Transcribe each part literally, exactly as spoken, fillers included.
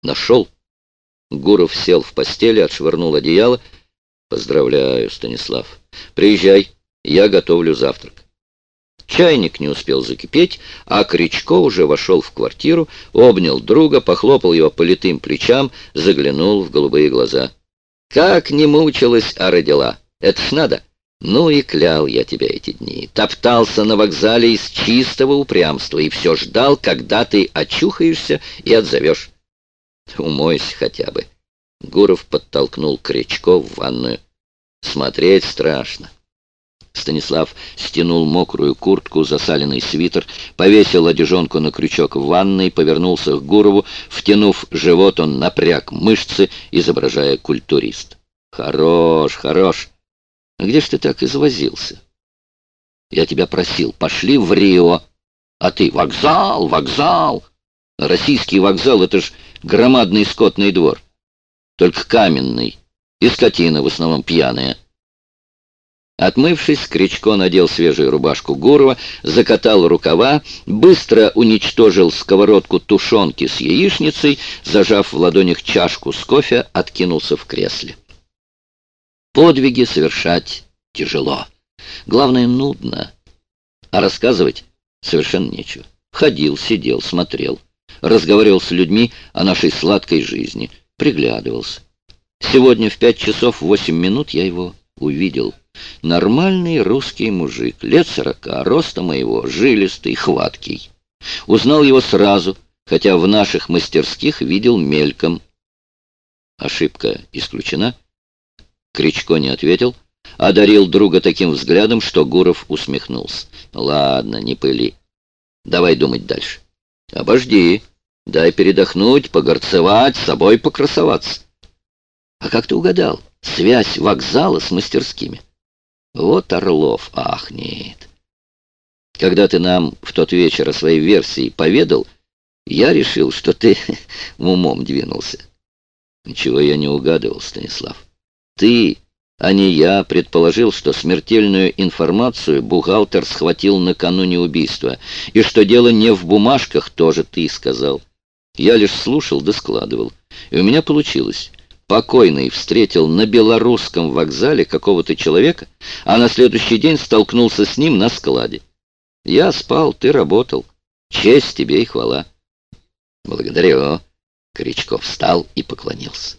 Нашел. Гуров сел в постели, отшвырнул одеяло. Поздравляю, Станислав. Приезжай, я готовлю завтрак. Чайник не успел закипеть, а Кричко уже вошел в квартиру, обнял друга, похлопал его по литым плечам, заглянул в голубые глаза. «Как не мучилась, а родила! Это ж надо! Ну и клял я тебя эти дни. Топтался на вокзале из чистого упрямства и все ждал, когда ты очухаешься и отзовешь. Умойся хотя бы». Гуров подтолкнул Кричко в ванную. «Смотреть страшно». Станислав стянул мокрую куртку, засаленный свитер, повесил одежонку на крючок в ванной, повернулся к Гурову. Втянув живот, он напряг мышцы, изображая культурист. «Хорош, хорош. А где ж ты так извозился? Я тебя просил, пошли в Рио. А ты вокзал, вокзал. Российский вокзал — это ж громадный скотный двор. Только каменный, и скотина в основном пьяная». Отмывшись, Кричко надел свежую рубашку Гурова, закатал рукава, быстро уничтожил сковородку тушенки с яичницей, зажав в ладонях чашку с кофе, откинулся в кресле. Подвиги совершать тяжело. Главное, нудно. А рассказывать совершенно нечего. Ходил, сидел, смотрел. Разговаривал с людьми о нашей сладкой жизни. Приглядывался. Сегодня в пять часов восемь минут я его увидел. Нормальный русский мужик, лет сорока, роста моего, жилистый, хваткий. Узнал его сразу, хотя в наших мастерских видел мельком. Ошибка исключена. Кричко не ответил, одарил друга таким взглядом, что Гуров усмехнулся. «Ладно, не пыли. Давай думать дальше». «Обожди. Дай передохнуть, погорцевать, с собой покрасоваться». «А как ты угадал? Связь вокзала с мастерскими». «Вот Орлов ахнет. Когда ты нам в тот вечер о своей версии поведал, я решил, что ты умом двинулся». «Ничего я не угадывал, Станислав. Ты, а не я, предположил, что смертельную информацию бухгалтер схватил накануне убийства, и что дело не в бумажках, тоже ты сказал. Я лишь слушал да складывал, и у меня получилось». Покойный встретил на белорусском вокзале какого-то человека, а на следующий день столкнулся с ним на складе. Я спал, ты работал. Честь тебе и хвала. Благодарю. Кричко встал и поклонился.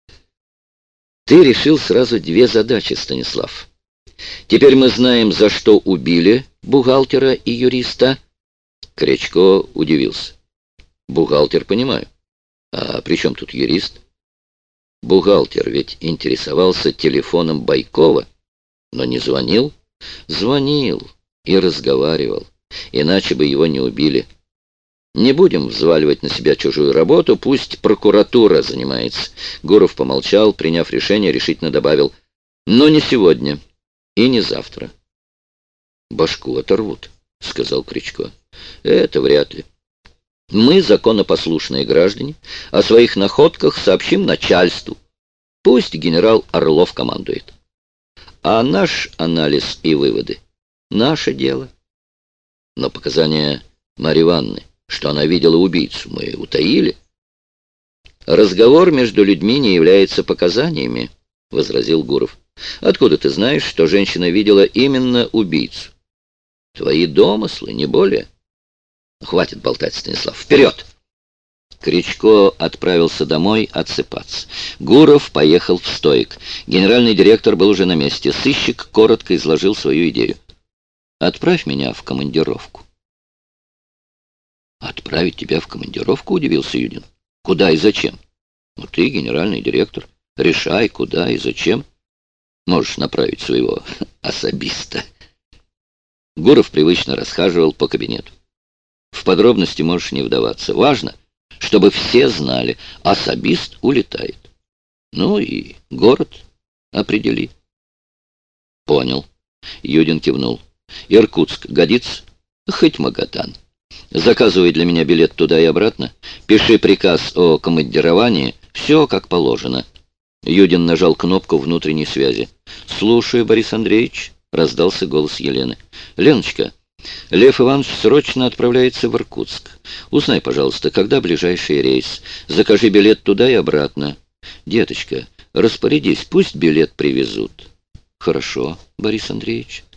Ты решил сразу две задачи, Станислав. Теперь мы знаем, за что убили бухгалтера и юриста. Кричко удивился. Бухгалтер, понимаю. А при чем тут юрист? Бухгалтер ведь интересовался телефоном Байкова, но не звонил. Звонил и разговаривал, иначе бы его не убили. Не будем взваливать на себя чужую работу, пусть прокуратура занимается. Гуров помолчал, приняв решение, решительно добавил: но не сегодня и не завтра. Башку оторвут, сказал Кричко. Это вряд ли. Мы, законопослушные граждане, о своих находках сообщим начальству. Пусть генерал Орлов командует. А наш анализ и выводы — наше дело. Но показания Марьи Ивановны, что она видела убийцу, мы утаили. Разговор между людьми не является показаниями, — возразил Гуров. Откуда ты знаешь, что женщина видела именно убийцу? Твои домыслы, не более. Хватит болтать, Станислав. Вперед! Кричко отправился домой отсыпаться. Гуров поехал в стоик. Генеральный директор был уже на месте. Сыщик коротко изложил свою идею. «Отправь меня в командировку». «Отправить тебя в командировку?» — удивился Юдин. «Куда и зачем?» «Ну, ты генеральный директор. Решай, куда и зачем. Можешь направить своего особиста». Гуров привычно расхаживал по кабинету. В подробности можешь не вдаваться. Важно, чтобы все знали, особист улетает. Ну и город определи. Понял. Юдин кивнул. Иркутск годится? Хоть Магатан. Заказывай для меня билет туда и обратно. Пиши приказ о командировании. Все как положено. Юдин нажал кнопку внутренней связи. «Слушаю, Борис Андреевич», — раздался голос Елены. «Леночка, Лев Иванович срочно отправляется в Иркутск. Узнай, пожалуйста, когда ближайший рейс. Закажи билет туда и обратно. Деточка, распорядись, пусть билет привезут. Хорошо, Борис Андреевич.